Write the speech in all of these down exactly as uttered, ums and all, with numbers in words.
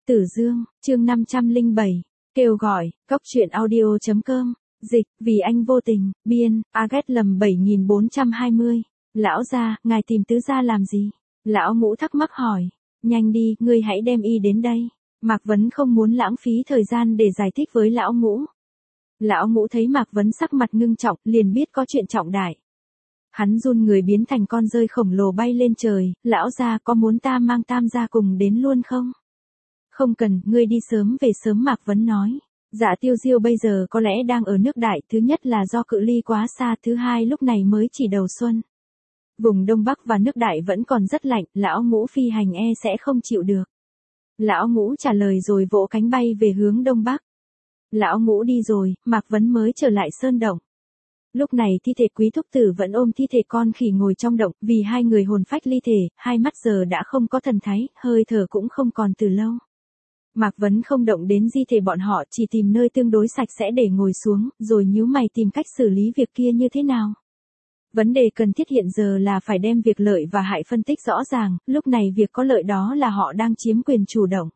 Tử Dương, chương năm trăm lẻ bảy, kêu gọi, cốc truyện audio chấm com, dịch, vì anh vô tình, biên, Agat lầm bảy nghìn bốn trăm hai mươi. Lão gia, ngài tìm tứ gia làm gì? Lão Ngũ thắc mắc hỏi. Nhanh đi, ngươi hãy đem y đến đây. Mạc Vấn không muốn lãng phí thời gian để giải thích với Lão Ngũ. Lão Ngũ thấy Mạc Vấn sắc mặt ngưng trọng, liền biết có chuyện trọng đại. Hắn run người biến thành con dơi khổng lồ bay lên trời. Lão gia, có muốn ta mang Tam gia cùng đến luôn không? Không cần, ngươi đi sớm về sớm, Mạc Vấn nói. Dạ Tiêu Diêu bây giờ có lẽ đang ở nước Đại, thứ nhất là do cự ly quá xa, thứ hai lúc này mới chỉ đầu xuân. Vùng Đông Bắc và nước Đại vẫn còn rất lạnh, Lão Ngũ phi hành e sẽ không chịu được. Lão Ngũ trả lời rồi vỗ cánh bay về hướng Đông Bắc. Lão Ngũ đi rồi, Mạc Vấn mới trở lại sơn động. Lúc này thi thể Quý thúc tử vẫn ôm thi thể con khỉ ngồi trong động, vì hai người hồn phách ly thể, hai mắt giờ đã không có thần thái, hơi thở cũng không còn từ lâu. Mạc Vấn không động đến di thể bọn họ, chỉ tìm nơi tương đối sạch sẽ để ngồi xuống, rồi nhíu mày tìm cách xử lý việc kia như thế nào. Vấn đề cần thiết hiện giờ là phải đem việc lợi và hại phân tích rõ ràng, lúc này việc có lợi đó là họ đang chiếm quyền chủ động.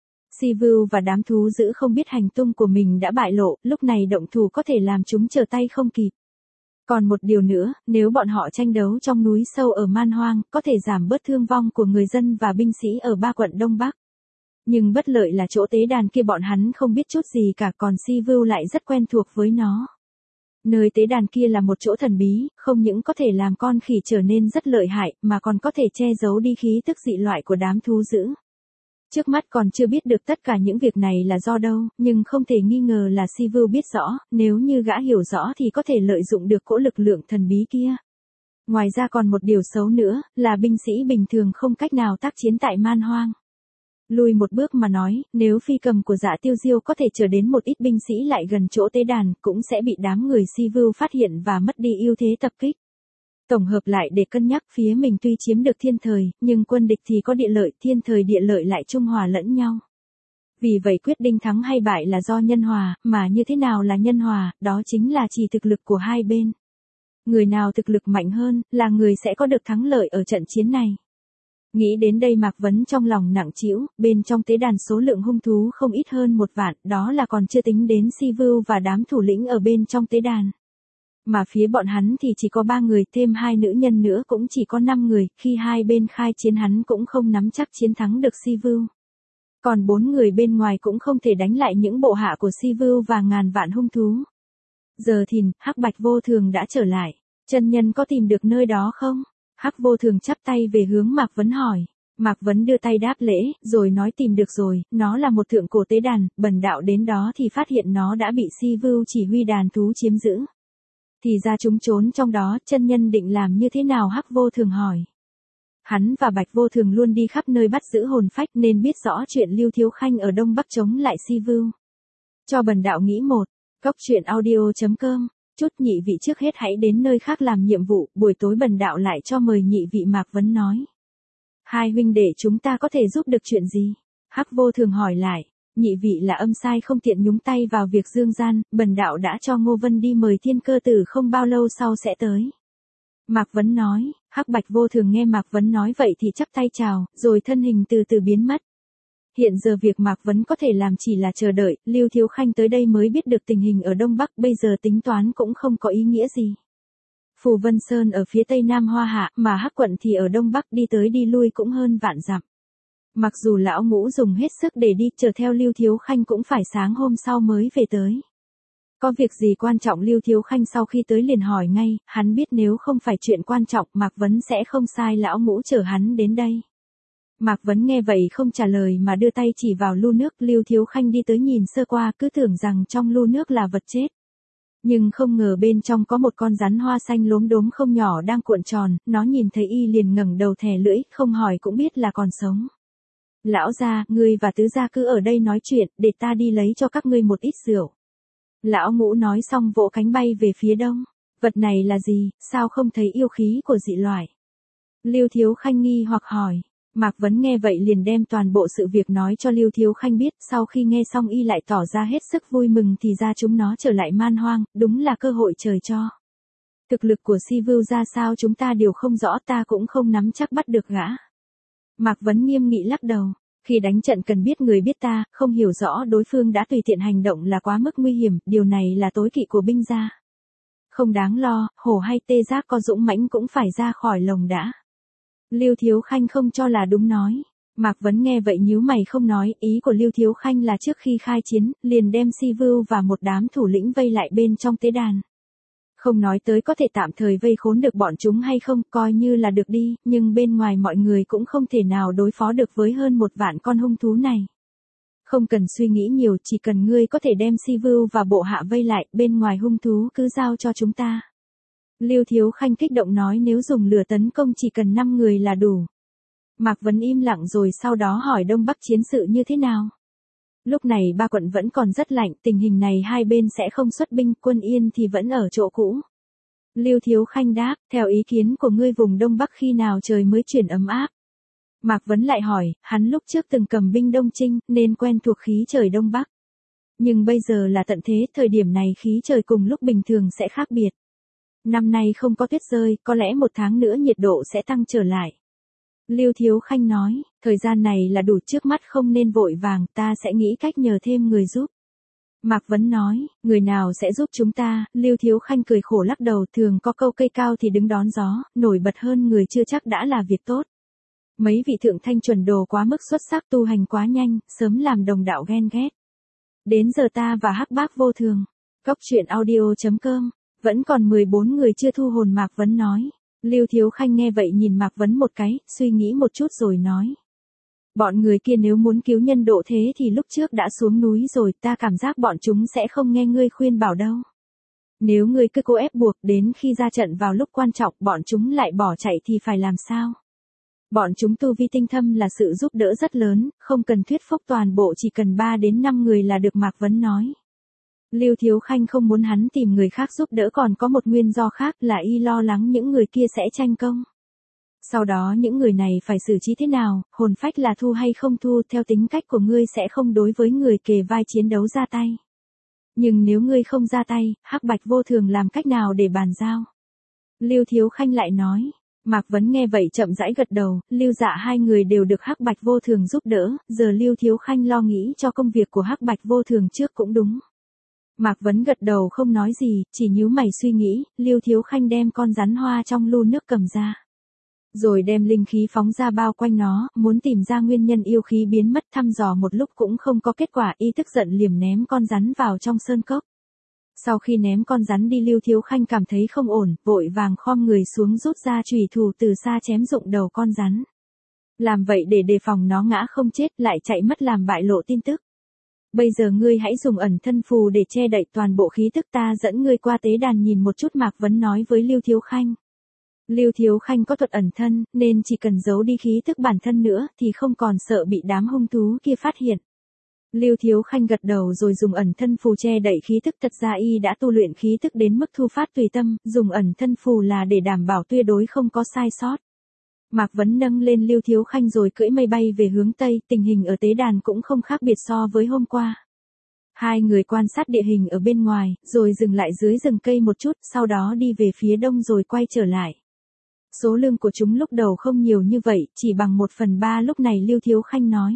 Sivu và đám thú dữ không biết hành tung của mình đã bại lộ, lúc này động thủ có thể làm chúng trở tay không kịp. Còn một điều nữa, nếu bọn họ tranh đấu trong núi sâu ở Man Hoang, có thể giảm bớt thương vong của người dân và binh sĩ ở ba quận Đông Bắc. Nhưng bất lợi là chỗ tế đàn kia bọn hắn không biết chút gì cả, còn Sivu lại rất quen thuộc với nó. Nơi tế đàn kia là một chỗ thần bí, không những có thể làm con khỉ trở nên rất lợi hại, mà còn có thể che giấu đi khí tức dị loại của đám thú dữ. Trước mắt còn chưa biết được tất cả những việc này là do đâu, nhưng không thể nghi ngờ là Sivu biết rõ, nếu như gã hiểu rõ thì có thể lợi dụng được cỗ lực lượng thần bí kia. Ngoài ra còn một điều xấu nữa, là binh sĩ bình thường không cách nào tác chiến tại Man Hoang. Lùi một bước mà nói, nếu phi cầm của Dạ Tiêu Diêu có thể chờ đến một ít binh sĩ lại gần chỗ tế đàn, cũng sẽ bị đám người Sivu phát hiện và mất đi ưu thế tập kích. Tổng hợp lại để cân nhắc, phía mình tuy chiếm được thiên thời, nhưng quân địch thì có địa lợi, thiên thời địa lợi lại trung hòa lẫn nhau. Vì vậy quyết định thắng hay bại là do nhân hòa, mà như thế nào là nhân hòa, đó chính là chỉ thực lực của hai bên. Người nào thực lực mạnh hơn, là người sẽ có được thắng lợi ở trận chiến này. Nghĩ đến đây Mạc Vấn trong lòng nặng trĩu, bên trong tế đàn số lượng hung thú không ít hơn một vạn, đó là còn chưa tính đến Sivu và đám thủ lĩnh ở bên trong tế đàn. Mà phía bọn hắn thì chỉ có ba người, thêm hai nữ nhân nữa cũng chỉ có năm người, khi hai bên khai chiến hắn cũng không nắm chắc chiến thắng được Sivu. Còn bốn người bên ngoài cũng không thể đánh lại những bộ hạ của Sivu và ngàn vạn hung thú. Giờ thìn, Hắc Bạch Vô Thường đã trở lại, chân nhân có tìm được nơi đó không? Hắc Vô Thường chắp tay về hướng Mạc Vấn hỏi. Mạc Vấn đưa tay đáp lễ, rồi nói tìm được rồi, nó là một thượng cổ tế đàn, bần đạo đến đó thì phát hiện nó đã bị Sivu chỉ huy đàn thú chiếm giữ. Thì ra chúng trốn trong đó, chân nhân định làm như thế nào? Hắc Vô Thường hỏi. Hắn và Bạch Vô Thường luôn đi khắp nơi bắt giữ hồn phách nên biết rõ chuyện Lưu Thiếu Khanh ở Đông Bắc chống lại Sivu. Cho bần đạo nghĩ một, cốc truyện audio chấm com. Chút nhị vị trước hết hãy đến nơi khác làm nhiệm vụ, buổi tối bần đạo lại cho mời nhị vị. Mạc Vấn nói. Hai huynh đệ chúng ta có thể giúp được chuyện gì? Hắc Vô Thường hỏi lại. Nhị vị là âm sai không tiện nhúng tay vào việc dương gian, bần đạo đã cho Ngô Vân đi mời Thiên Cơ Tử không bao lâu sau sẽ tới. Mạc Vấn nói. Hắc Bạch Vô Thường nghe Mạc Vấn nói vậy thì chắp tay chào, rồi thân hình từ từ biến mất. Hiện giờ việc Mạc Vấn có thể làm chỉ là chờ đợi, Lưu Thiếu Khanh tới đây mới biết được tình hình ở Đông Bắc, bây giờ tính toán cũng không có ý nghĩa gì. Phù Vân Sơn ở phía tây nam Hoa Hạ, mà Hắc quận thì ở Đông Bắc, đi tới đi lui cũng hơn vạn dặm. Mặc dù Lão Ngũ dùng hết sức để đi, chờ theo Lưu Thiếu Khanh cũng phải sáng hôm sau mới về tới. Có việc gì quan trọng? Lưu Thiếu Khanh sau khi tới liền hỏi ngay, hắn biết nếu không phải chuyện quan trọng, Mạc Vấn sẽ không sai Lão Ngũ chở hắn đến đây. Mạc Vấn nghe vậy không trả lời mà đưa tay chỉ vào lu nước, Lưu Thiếu Khanh đi tới nhìn sơ qua cứ tưởng rằng trong lu nước là vật chết. Nhưng không ngờ bên trong có một con rắn hoa xanh lốm đốm không nhỏ đang cuộn tròn, nó nhìn thấy y liền ngẩng đầu thè lưỡi, không hỏi cũng biết là còn sống. Lão gia, ngươi và tứ gia cứ ở đây nói chuyện, để ta đi lấy cho các ngươi một ít rượu. Lão Ngũ nói xong vỗ cánh bay về phía đông. Vật này là gì, sao không thấy yêu khí của dị loại? Lưu Thiếu Khanh nghi hoặc hỏi. Mạc Vấn nghe vậy liền đem toàn bộ sự việc nói cho Lưu Thiếu Khanh biết, sau khi nghe xong y lại tỏ ra hết sức vui mừng thì ra chúng nó trở lại Man Hoang, đúng là cơ hội trời cho. Thực lực của Sivu ra sao chúng ta đều không rõ, ta cũng không nắm chắc bắt được gã. Mạc Vấn nghiêm nghị lắc đầu. Khi đánh trận cần biết người biết ta, không hiểu rõ đối phương đã tùy tiện hành động là quá mức nguy hiểm, điều này là tối kỵ của binh gia. Không đáng lo, hổ hay tê giác có dũng mãnh cũng phải ra khỏi lồng đã. Lưu Thiếu Khanh không cho là đúng nói. Mạc Vấn nghe vậy nhíu mày không nói, ý của Lưu Thiếu Khanh là trước khi khai chiến, liền đem Si Vưu và một đám thủ lĩnh vây lại bên trong tế đàn. Không nói tới có thể tạm thời vây khốn được bọn chúng hay không, coi như là được đi, nhưng bên ngoài mọi người cũng không thể nào đối phó được với hơn một vạn con hung thú này. Không cần suy nghĩ nhiều, chỉ cần ngươi có thể đem Si Vưu và bộ hạ vây lại, bên ngoài hung thú cứ giao cho chúng ta. Lưu Thiếu Khanh kích động nói nếu dùng lửa tấn công chỉ cần năm người là đủ. Mạc Vấn im lặng rồi sau đó hỏi Đông Bắc chiến sự như thế nào. Lúc này ba quận vẫn còn rất lạnh, tình hình này hai bên sẽ không xuất binh, quân Yên thì vẫn ở chỗ cũ. Lưu Thiếu Khanh đáp, theo ý kiến của ngươi vùng Đông Bắc khi nào trời mới chuyển ấm áp. Mạc Vấn lại hỏi, hắn lúc trước từng cầm binh Đông Chinh, nên quen thuộc khí trời Đông Bắc. Nhưng bây giờ là tận thế, thời điểm này khí trời cùng lúc bình thường sẽ khác biệt. Năm nay không có tuyết rơi, có lẽ một tháng nữa nhiệt độ sẽ tăng trở lại. Lưu Thiếu Khanh nói, thời gian này là đủ, trước mắt không nên vội vàng, ta sẽ nghĩ cách nhờ thêm người giúp. Mạc Vấn nói, người nào sẽ giúp chúng ta, Lưu Thiếu Khanh cười khổ lắc đầu, thường có câu cây cao thì đứng đón gió, nổi bật hơn người chưa chắc đã là việc tốt. Mấy vị thượng thanh chuẩn đồ quá mức xuất sắc, tu hành quá nhanh, sớm làm đồng đạo ghen ghét. Đến giờ ta và Hắc Bác vô thường. Cốc truyện audio chấm com, vẫn còn mười bốn người chưa thu hồn Mạc Vấn nói. Lưu Thiếu Khanh nghe vậy nhìn Mạc Vấn một cái, suy nghĩ một chút rồi nói. Bọn người kia nếu muốn cứu nhân độ thế thì lúc trước đã xuống núi rồi, ta cảm giác bọn chúng sẽ không nghe ngươi khuyên bảo đâu. Nếu ngươi cứ cố ép buộc đến khi ra trận vào lúc quan trọng bọn chúng lại bỏ chạy thì phải làm sao? Bọn chúng tu vi tinh thâm là sự giúp đỡ rất lớn, không cần thuyết phục toàn bộ, chỉ cần ba đến năm người là được, Mạc Vấn nói. Lưu Thiếu Khanh không muốn hắn tìm người khác giúp đỡ còn có một nguyên do khác là y lo lắng những người kia sẽ tranh công. Sau đó những người này phải xử trí thế nào, hồn phách là thu hay không thu, theo tính cách của ngươi sẽ không đối với người kề vai chiến đấu ra tay. Nhưng nếu ngươi không ra tay, Hắc Bạch vô thường làm cách nào để bàn giao? Lưu Thiếu Khanh lại nói. Mạc Vấn nghe vậy chậm rãi gật đầu, Lưu Dạ hai người đều được Hắc Bạch vô thường giúp đỡ, giờ Lưu Thiếu Khanh lo nghĩ cho công việc của Hắc Bạch vô thường trước cũng đúng. Mạc Vấn gật đầu không nói gì, chỉ nhíu mày suy nghĩ, Lưu Thiếu Khanh đem con rắn hoa trong lu nước cầm ra. Rồi đem linh khí phóng ra bao quanh nó, muốn tìm ra nguyên nhân yêu khí biến mất, thăm dò một lúc cũng không có kết quả, y tức giận liềm ném con rắn vào trong sơn cốc. Sau khi ném con rắn đi Lưu Thiếu Khanh cảm thấy không ổn, vội vàng khom người xuống rút ra chùy thủ từ xa chém rụng đầu con rắn. Làm vậy để đề phòng nó ngã không chết lại chạy mất làm bại lộ tin tức. Bây giờ ngươi hãy dùng ẩn thân phù để che đậy toàn bộ khí tức, ta dẫn ngươi qua tế đàn nhìn một chút, Mạc Vấn nói với Lưu Thiếu Khanh. Lưu Thiếu Khanh có thuật ẩn thân, nên chỉ cần giấu đi khí tức bản thân nữa thì không còn sợ bị đám hung thú kia phát hiện. Lưu Thiếu Khanh gật đầu rồi dùng ẩn thân phù che đậy khí tức, thật ra y đã tu luyện khí tức đến mức thu phát tùy tâm, dùng ẩn thân phù là để đảm bảo tuyệt đối không có sai sót. Mạc Vấn nâng lên Lưu Thiếu Khanh rồi cưỡi mây bay về hướng Tây, tình hình ở tế đàn cũng không khác biệt so với hôm qua. Hai người quan sát địa hình ở bên ngoài, rồi dừng lại dưới rừng cây một chút, sau đó đi về phía đông rồi quay trở lại. Số lượng của chúng lúc đầu không nhiều như vậy, chỉ bằng một phần ba lúc này Lưu Thiếu Khanh nói.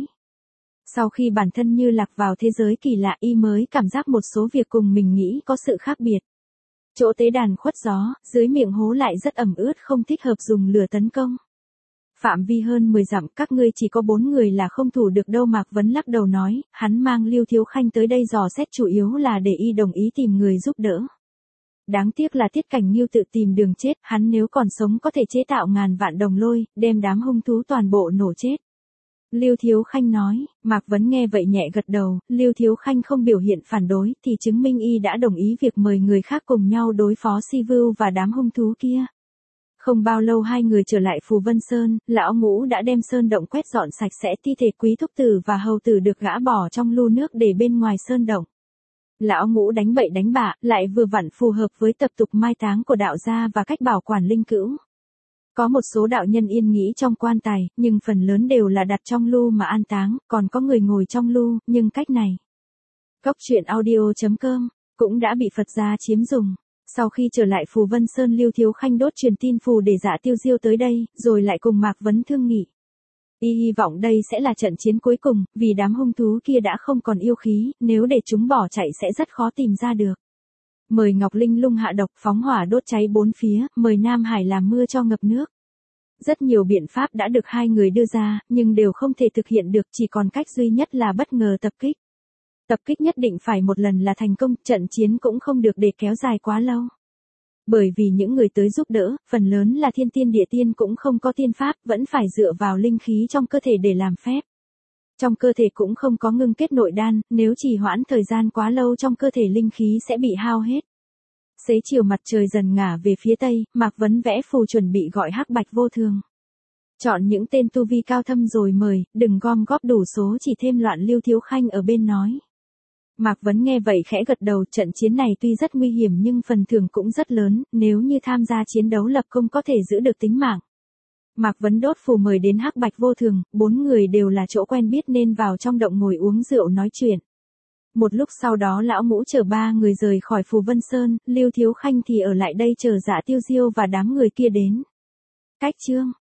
Sau khi bản thân như lạc vào thế giới kỳ lạ y mới cảm giác một số việc cùng mình nghĩ có sự khác biệt. Chỗ tế đàn khuất gió, dưới miệng hố lại rất ẩm ướt, không thích hợp dùng lửa tấn công. Phạm vi hơn mười dặm, các ngươi chỉ có bốn người là không thủ được đâu, Mạc Vấn lắc đầu nói, hắn mang Lưu Thiếu Khanh tới đây dò xét chủ yếu là để y đồng ý tìm người giúp đỡ. Đáng tiếc là Tiết Cảnh Nghiêu tự tìm đường chết, hắn nếu còn sống có thể chế tạo ngàn vạn đồng lôi, đem đám hung thú toàn bộ nổ chết. Lưu Thiếu Khanh nói, Mạc Vấn nghe vậy nhẹ gật đầu, Lưu Thiếu Khanh không biểu hiện phản đối thì chứng minh y đã đồng ý việc mời người khác cùng nhau đối phó Si Vưu và đám hung thú kia. Không bao lâu hai người trở lại Phù Vân Sơn, lão Ngũ đã đem sơn động quét dọn sạch sẽ, thi thể Quý Thúc Tử và Hầu Tử được gã bỏ trong lu nước để bên ngoài sơn động. Lão Ngũ đánh bậy đánh bạ, lại vừa vặn phù hợp với tập tục mai táng của đạo gia và cách bảo quản linh cữu. Có một số đạo nhân yên nghỉ trong quan tài, nhưng phần lớn đều là đặt trong lu mà an táng, còn có người ngồi trong lu, nhưng cách này. Cốc truyện audio chấm com cũng đã bị Phật gia chiếm dùng. Sau khi trở lại Phù Vân Sơn, Lưu Thiếu Khanh đốt truyền tin phù để Dạ Tiêu Diêu tới đây, rồi lại cùng Mạc Vấn thương nghị. Y hy vọng đây sẽ là trận chiến cuối cùng, vì đám hung thú kia đã không còn yêu khí, nếu để chúng bỏ chạy sẽ rất khó tìm ra được. Mời Ngọc Linh Lung hạ độc phóng hỏa đốt cháy bốn phía, mời Nam Hải làm mưa cho ngập nước. Rất nhiều biện pháp đã được hai người đưa ra, nhưng đều không thể thực hiện được, chỉ còn cách duy nhất là bất ngờ tập kích. Tập kích nhất định phải một lần là thành công, trận chiến cũng không được để kéo dài quá lâu. Bởi vì những người tới giúp đỡ, phần lớn là thiên tiên địa tiên cũng không có tiên pháp, vẫn phải dựa vào linh khí trong cơ thể để làm phép. Trong cơ thể cũng không có ngưng kết nội đan, nếu trì hoãn thời gian quá lâu trong cơ thể linh khí sẽ bị hao hết. Xế chiều mặt trời dần ngả về phía tây, Mạc Vấn vẽ phù chuẩn bị gọi Hắc Bạch Vô Thường. Chọn những tên tu vi cao thâm rồi mời, đừng gom góp đủ số chỉ thêm loạn. Lưu Thiếu Khanh ở bên nói. Mạc Vấn nghe vậy khẽ gật đầu, trận chiến này tuy rất nguy hiểm nhưng phần thưởng cũng rất lớn, nếu như tham gia chiến đấu lập công có thể giữ được tính mạng. Mạc Vấn đốt phù mời đến Hắc Bạch Vô Thường, bốn người đều là chỗ quen biết nên vào trong động ngồi uống rượu nói chuyện. Một lúc sau đó lão ngũ chở ba người rời khỏi Phù Vân Sơn, Lưu Thiếu Khanh thì ở lại đây chờ Dạ Tiêu Diêu và đám người kia đến. Cách chương